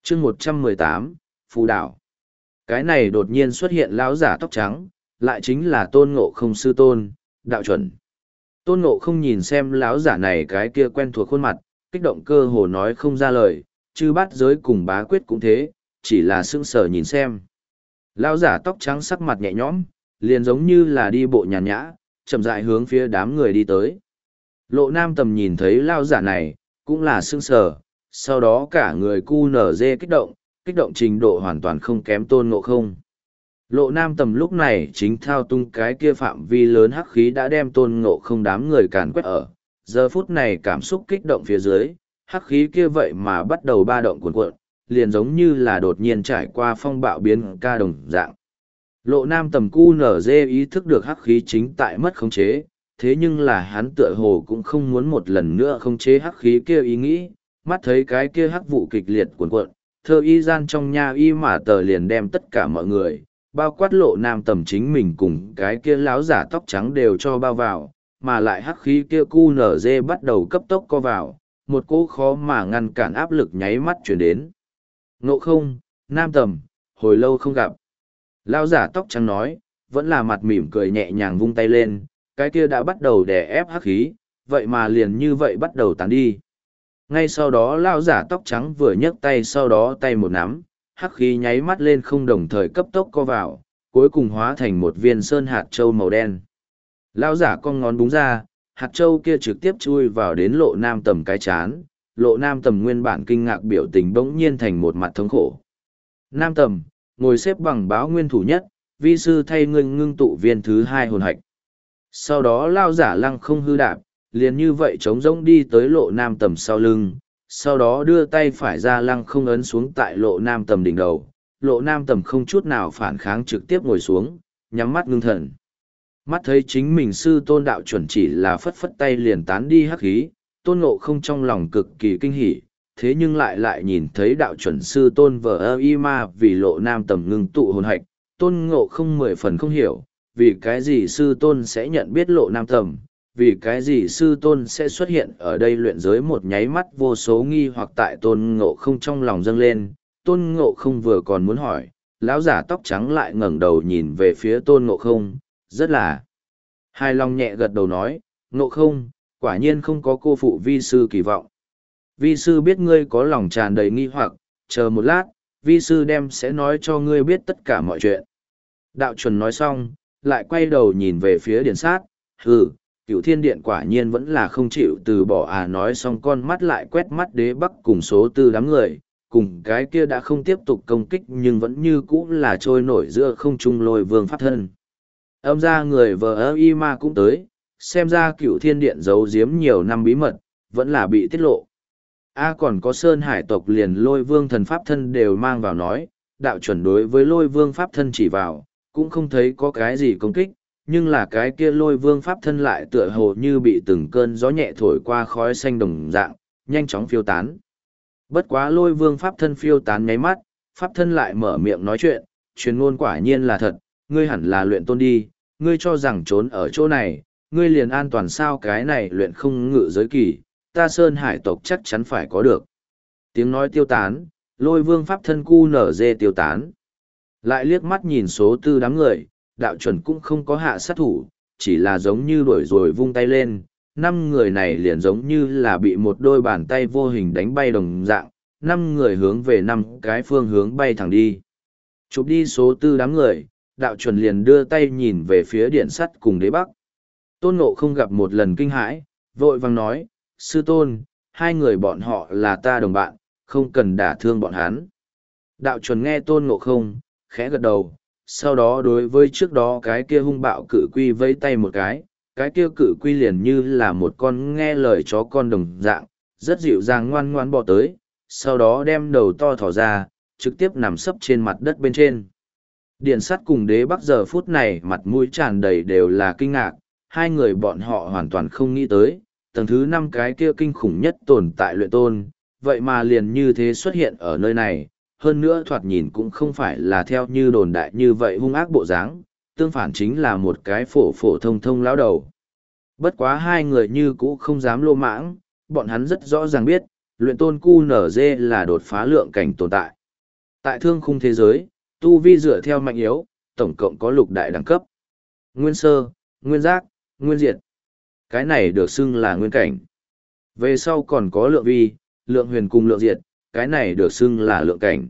chương 118, Phù Đảo. Cái này đột nhiên xuất hiện lão giả tóc trắng, lại chính là Tôn Ngộ Không sư tôn, đạo chuẩn. Tôn Ngộ Không nhìn xem lão giả này cái kia quen thuộc khuôn mặt, kích động cơ hồ nói không ra lời, chư bát giới cùng bá quyết cũng thế, chỉ là sững sờ nhìn xem. Lão giả tóc trắng sắc mặt nhẹ nhõm, liền giống như là đi bộ nhàn nhã, chậm rãi hướng phía đám người đi tới. Lộ Nam Tầm nhìn thấy lão giả này, cũng là sững sờ, sau đó cả người cu nở dê kích động trình độ hoàn toàn không kém Tôn Ngộ Không. Lộ Nam Tầm lúc này chính thao tung cái kia phạm vi lớn hắc khí đã đem Tôn Ngộ Không đám người càn quét ở. Giờ phút này cảm xúc kích động phía dưới, hắc khí kia vậy mà bắt đầu ba động cuồn cuộn, liền giống như là đột nhiên trải qua phong bạo biến ca đồng dạng. Lộ Nam Tầm cu nở dê ý thức được hắc khí chính tại mất khống chế, thế nhưng là hắn tựa hồ cũng không muốn một lần nữa khống chế hắc khí kia ý nghĩ, mắt thấy cái kia hắc vụ kịch liệt cuồn cuộn, thơ y gian trong nha y mà tờ liền đem tất cả mọi người, bao quát Lộ Nam Tầm chính mình cùng cái kia láo giả tóc trắng đều cho bao vào, mà lại hắc khí kia cu nở dê bắt đầu cấp tốc co vào, một cỗ khó mà ngăn cản áp lực nháy mắt chuyển đến. Ngộ Không, Nam Tầm, hồi lâu không gặp. Lão giả tóc trắng nói, vẫn là mặt mỉm cười nhẹ nhàng vung tay lên, cái kia đã bắt đầu đè ép hắc khí, vậy mà liền như vậy bắt đầu tán đi. Ngay sau đó lão giả tóc trắng vừa nhấc tay, sau đó tay một nắm, hắc khí nháy mắt lên không đồng thời cấp tốc co vào, cuối cùng hóa thành một viên sơn hạt châu màu đen. Lão giả con ngón búng ra, hạt châu kia trực tiếp chui vào đến Lộ Nam Tầm cái chán, Lộ Nam Tầm nguyên bản kinh ngạc biểu tình bỗng nhiên thành một mặt thống khổ. Nam Tầm, ngồi xếp bằng báo nguyên thủ nhất, vi sư thay ngươi ngưng tụ viên thứ hai hồn hạch. Sau đó lão giả lăng không hư đạp, liền như vậy trống rỗng đi tới Lộ Nam Tầm sau lưng, sau đó đưa tay phải ra lăng không ấn xuống tại Lộ Nam Tầm đỉnh đầu. Lộ Nam Tầm không chút nào phản kháng trực tiếp ngồi xuống, nhắm mắt ngưng thần. Mắt thấy chính mình sư tôn đạo chuẩn chỉ là phất phất tay liền tán đi hắc khí, Tôn Ngộ Không trong lòng cực kỳ kinh hỉ, thế nhưng lại nhìn thấy đạo chuẩn sư tôn vờ ơ y ma vì Lộ Nam Tầm ngưng tụ hồn hạch, Tôn Ngộ Không 10 phần không hiểu, vì cái gì sư tôn sẽ nhận biết Lộ Nam Tầm, vì cái gì sư tôn sẽ xuất hiện ở đây luyện giới. Một nháy mắt vô số nghi hoặc tại Tôn Ngộ Không trong lòng dâng lên. Tôn Ngộ Không vừa còn muốn hỏi, lão giả tóc trắng lại ngẩng đầu nhìn về phía Tôn Ngộ Không, rất là hài lòng nhẹ gật đầu nói, Ngộ Không, quả nhiên không có cô phụ vi sư kỳ vọng. Vi sư biết ngươi có lòng tràn đầy nghi hoặc, chờ một lát, vi sư đem sẽ nói cho ngươi biết tất cả mọi chuyện. Đạo chuẩn nói xong, lại quay đầu nhìn về phía Điền Sát, hừ, Cửu Thiên Điện quả nhiên vẫn là không chịu từ bỏ. Nói xong con mắt lại quét mắt Đế Bắc cùng số tư đám người, cùng cái kia đã không tiếp tục công kích nhưng vẫn như cũ là trôi nổi giữa không trung Lôi Vương pháp thân. Âm ra người vờ ơ y ma cũng tới, xem ra Cửu Thiên Điện giấu giếm nhiều năm bí mật, vẫn là bị tiết lộ. Còn có Sơn Hải tộc liền Lôi Vương thần pháp thân đều mang vào nói, đạo chuẩn đối với Lôi Vương pháp thân chỉ vào, cũng không thấy có cái gì công kích, nhưng là cái kia Lôi Vương pháp thân lại tựa hồ như bị từng cơn gió nhẹ thổi qua khói xanh đồng dạng, nhanh chóng phiêu tán. Bất quá Lôi Vương pháp thân phiêu tán nháy mắt, pháp thân lại mở miệng nói chuyện, truyền ngôn quả nhiên là thật, ngươi hẳn là luyện tôn đi, ngươi cho rằng trốn ở chỗ này, ngươi liền an toàn sao? Cái này luyện không ngự giới kỳ, ta Sơn Hải tộc chắc chắn phải có được. Tiếng nói tiêu tán, Lôi Vương pháp thân cu nở dê tiêu tán. Lại liếc mắt nhìn số tư đám người, đạo chuẩn cũng không có hạ sát thủ, chỉ là giống như đuổi rồi vung tay lên, 5 người này liền giống như là bị một đôi bàn tay vô hình đánh bay đồng dạng, 5 người hướng về 5 cái phương hướng bay thẳng đi. Chụp đi số tư đám người, đạo chuẩn liền đưa tay nhìn về phía Điện Sắt cùng Đế Bắc. Tôn Ngộ Không gặp một lần kinh hãi, vội vàng nói, sư tôn, 2 người bọn họ là ta đồng bạn, không cần đả thương bọn hắn. Đạo chuẩn nghe Tôn Ngộ Không, khẽ gật đầu, sau đó đối với trước đó cái kia hung bạo cự quy vẫy tay một cái kia cự quy liền như là một con nghe lời chó con đồng dạng, rất dịu dàng ngoan ngoan bò tới, sau đó đem đầu to thỏ ra, trực tiếp nằm sấp trên mặt đất bên trên. Điện Sắt cùng Đế Bắc giờ phút này mặt mũi tràn đầy đều là kinh ngạc, 2 người bọn họ hoàn toàn không nghĩ tới, tầng thứ 5 cái kia kinh khủng nhất tồn tại luyện tôn, vậy mà liền như thế xuất hiện ở nơi này, hơn nữa thoạt nhìn cũng không phải là theo như đồn đại như vậy hung ác bộ dáng, tương phản chính là một cái phổ phổ thông thông lão đầu. Bất quá 2 người như cũ không dám lô mãng, bọn hắn rất rõ ràng biết, luyện tôn cu nở dê là đột phá lượng cảnh tồn tại. Tại thương khung thế giới, tu vi dựa theo mạnh yếu, tổng cộng có lục đại đẳng cấp. Nguyên sơ, nguyên giác, nguyên diệt. Cái này được xưng là nguyên cảnh. Về sau còn có lượng vi, lượng huyền cùng lượng diệt, cái này được xưng là lượng cảnh.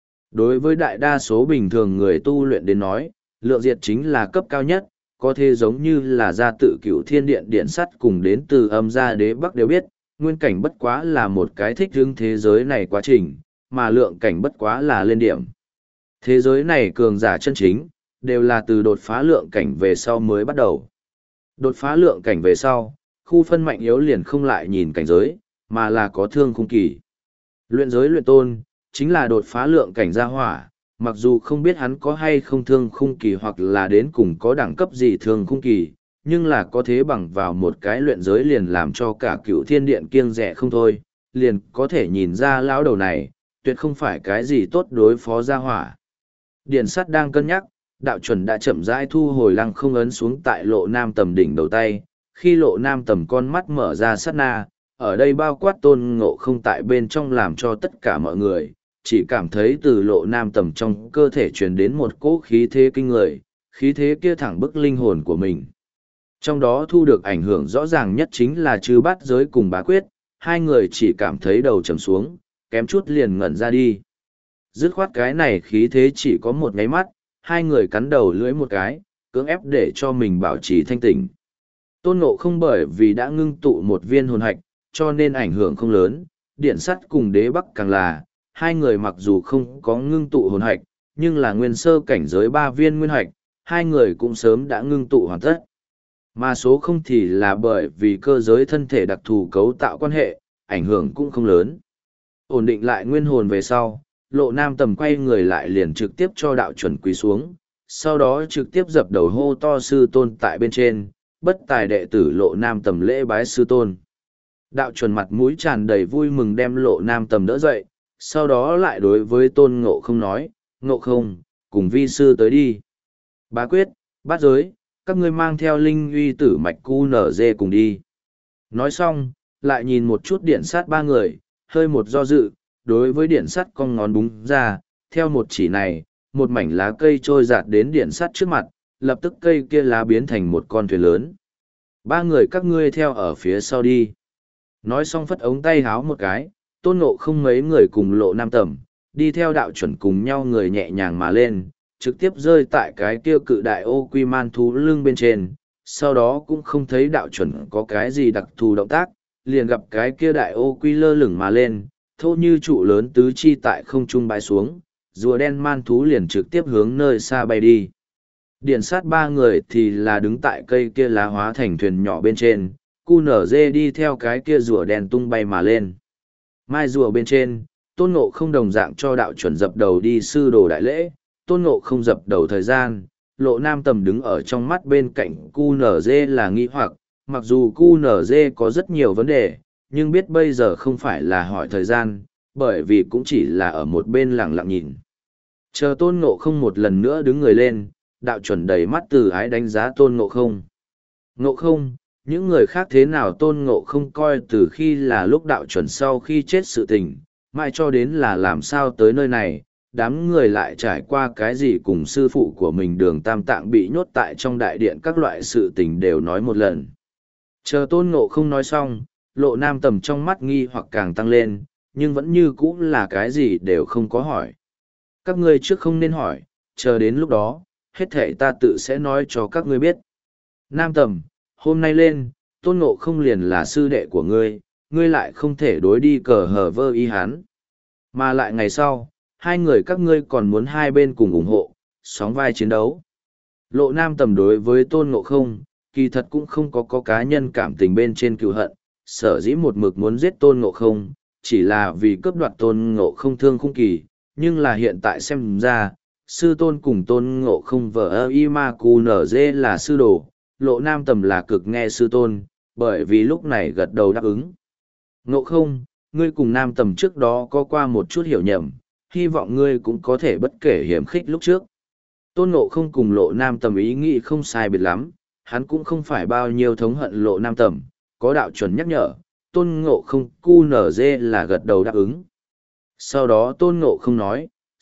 Đối với đại đa số bình thường người tu luyện đến nói, lượng diệt chính là cấp cao nhất, có thể giống như là gia tự cửu thiên điện điện sắt cùng đến từ âm gia đế bắc đều biết, nguyên cảnh bất quá là một cái thích hứng thế giới này quá trình, mà lượng cảnh bất quá là lên điểm. Thế giới này cường giả chân chính, đều là từ đột phá lượng cảnh về sau mới bắt đầu. Đột phá lượng cảnh về sau, khu phân mạnh yếu liền không lại nhìn cảnh giới, mà là có thương khung kỳ. Luyện giới luyện tôn, chính là đột phá lượng cảnh gia hỏa, mặc dù không biết hắn có hay không thương khung kỳ hoặc là đến cùng có đẳng cấp gì thương khung kỳ, nhưng là có thế bằng vào một cái luyện giới liền làm cho cả cựu thiên điện kiêng rẻ không thôi, liền có thể nhìn ra lão đầu này, tuyệt không phải cái gì tốt đối phó gia hỏa. Điện sắt đang cân nhắc, đạo chuẩn đã chậm rãi thu hồi lăng không ấn xuống tại lộ nam tầm đỉnh đầu tay, khi lộ nam tầm con mắt mở ra sát na, ở đây bao quát tôn ngộ không tại bên trong làm cho tất cả mọi người, chỉ cảm thấy từ lộ nam tầm trong cơ thể truyền đến một cỗ khí thế kinh người, khí thế kia thẳng bức linh hồn của mình. Trong đó thu được ảnh hưởng rõ ràng nhất chính là chư bát giới cùng bá quyết, hai người chỉ cảm thấy đầu trầm xuống, kém chút liền ngẩn ra đi. Dứt khoát cái này khí thế chỉ có một ngáy mắt, hai người cắn đầu lưỡi một cái, cưỡng ép để cho mình bảo trì thanh tỉnh. Tôn Ngộ không bởi vì đã ngưng tụ một viên hồn hạch, cho nên ảnh hưởng không lớn, điện sắt cùng đế bắc càng là, hai người mặc dù không có ngưng tụ hồn hạch, nhưng là nguyên sơ cảnh giới 3 viên nguyên hạch, hai người cũng sớm đã ngưng tụ hoàn tất. Mà số không thì là bởi vì cơ giới thân thể đặc thù cấu tạo quan hệ, ảnh hưởng cũng không lớn. Ổn định lại nguyên hồn về sau, lộ nam tầm quay người lại liền trực tiếp cho đạo chuẩn quỳ xuống, sau đó trực tiếp dập đầu hô to sư tôn tại bên trên, bất tài đệ tử lộ nam tầm lễ bái sư tôn. Đạo chuẩn mặt mũi tràn đầy vui mừng đem lộ nam tầm đỡ dậy, sau đó lại đối với tôn ngộ không nói, ngộ không, cùng vi sư tới đi. Bá quyết, bát giới, các ngươi mang theo linh uy tử mạch cu nở dê cùng đi. Nói xong, lại nhìn một chút điện sát ba người, hơi một do dự, đối với điện sắt con ngón búng ra, theo một chỉ này, một mảnh lá cây trôi giạt đến điện sắt trước mặt, lập tức cây kia lá biến thành một con thuyền lớn. Ba người các ngươi theo ở phía sau đi. Nói xong phất ống tay háo một cái, tôn ngộ không mấy người cùng lộ nam tầm, đi theo đạo chuẩn cùng nhau người nhẹ nhàng mà lên, trực tiếp rơi tại cái kia cự đại ô quy man thú lưng bên trên, sau đó cũng không thấy đạo chuẩn có cái gì đặc thù động tác, liền gặp cái kia đại ô quy lơ lửng mà lên, thô như trụ lớn tứ chi tại không trung bãi xuống, rùa đen man thú liền trực tiếp hướng nơi xa bay đi. Điện sát ba người thì là đứng tại cây kia lá hóa thành thuyền nhỏ bên trên, cu nở dê đi theo cái kia rùa đen tung bay mà lên. Mai rùa bên trên, tôn ngộ không đồng dạng cho đạo chuẩn dập đầu đi sư đồ đại lễ, tôn ngộ không dập đầu thời gian, lộ nam tầm đứng ở trong mắt bên cạnh cu nở dê là nghi hoặc, mặc dù cu nở dê có rất nhiều vấn đề, nhưng biết bây giờ không phải là hỏi thời gian, bởi vì cũng chỉ là ở một bên lặng lặng nhìn. Chờ tôn ngộ không một lần nữa đứng người lên, đạo chuẩn đầy mắt từ ái đánh giá tôn ngộ không. Ngộ không, những người khác thế nào tôn ngộ không coi từ khi là lúc đạo chuẩn sau khi chết sự tình, mãi cho đến là làm sao tới nơi này, đám người lại trải qua cái gì cùng sư phụ của mình Đường Tam Tạng bị nhốt tại trong đại điện, các loại sự tình đều nói một lần. Chờ tôn ngộ không nói xong, lộ nam tầm trong mắt nghi hoặc càng tăng lên, nhưng vẫn như cũ là cái gì đều không có hỏi. Các ngươi trước không nên hỏi, chờ đến lúc đó, hết thể ta tự sẽ nói cho các ngươi biết. Nam tầm, hôm nay lên, tôn ngộ không liền là sư đệ của ngươi, ngươi lại không thể đối đi cờ hờ vơ y hán. Mà lại ngày sau, hai người các ngươi còn muốn hai bên cùng ủng hộ, sóng vai chiến đấu. Lộ nam tầm đối với tôn ngộ không, kỳ thật cũng không có cá nhân cảm tình bên trên cựu hận, sở dĩ một mực muốn giết tôn ngộ không, chỉ là vì cướp đoạt tôn ngộ không thương khung kỳ, nhưng là hiện tại xem ra, sư tôn cùng tôn ngộ không vợ ơ y ma cù nở dê là sư đồ, lộ nam tầm là cực nghe sư tôn, bởi vì lúc này gật đầu đáp ứng. Ngộ không, ngươi cùng nam tầm trước đó có qua một chút hiểu nhầm, hy vọng ngươi cũng có thể bất kể hiểm khích lúc trước. Tôn ngộ không cùng lộ nam tầm ý nghĩ không sai biệt lắm, hắn cũng không phải bao nhiêu thống hận lộ nam tầm, có đạo chuẩn nhắc nhở, tôn ngộ không cu nở dê là gật đầu đáp ứng. Sau đó tôn ngộ không nói,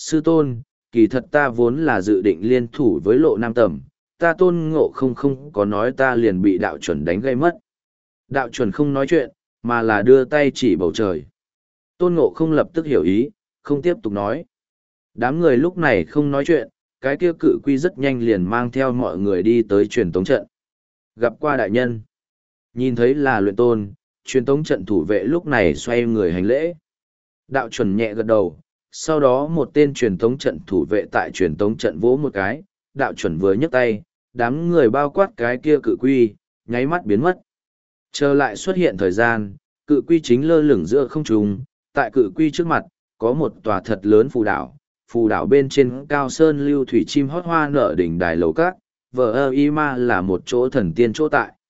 Sư tôn, kỳ thật ta vốn là dự định liên thủ với Lộ Nam Tầm, ta Tôn Ngộ không có nói ta liền bị đạo chuẩn đánh gây mất. Đạo chuẩn không nói chuyện, mà là đưa tay chỉ bầu trời. Tôn Ngộ không lập tức hiểu ý, không tiếp tục nói. Đám người lúc này không nói chuyện, cái kia cự quy rất nhanh liền mang theo mọi người đi tới truyền tống trận. Gặp qua đại nhân. Nhìn thấy là luyện tôn, truyền tống trận thủ vệ lúc này xoay người hành lễ. Đạo chuẩn nhẹ gật đầu, sau đó một tên truyền tống trận thủ vệ tại truyền tống trận vỗ một cái, đạo chuẩn vừa nhấc tay, đám người bao quát cái kia cự quy, nháy mắt biến mất. Trở lại xuất hiện thời gian, cự quy chính lơ lửng giữa không trung, tại cự quy trước mặt, có một tòa thật lớn phù đảo bên trên cao sơn lưu thủy chim hót hoa nở đỉnh đài lầu cát, vờ ơ y ma là một chỗ thần tiên chỗ tại.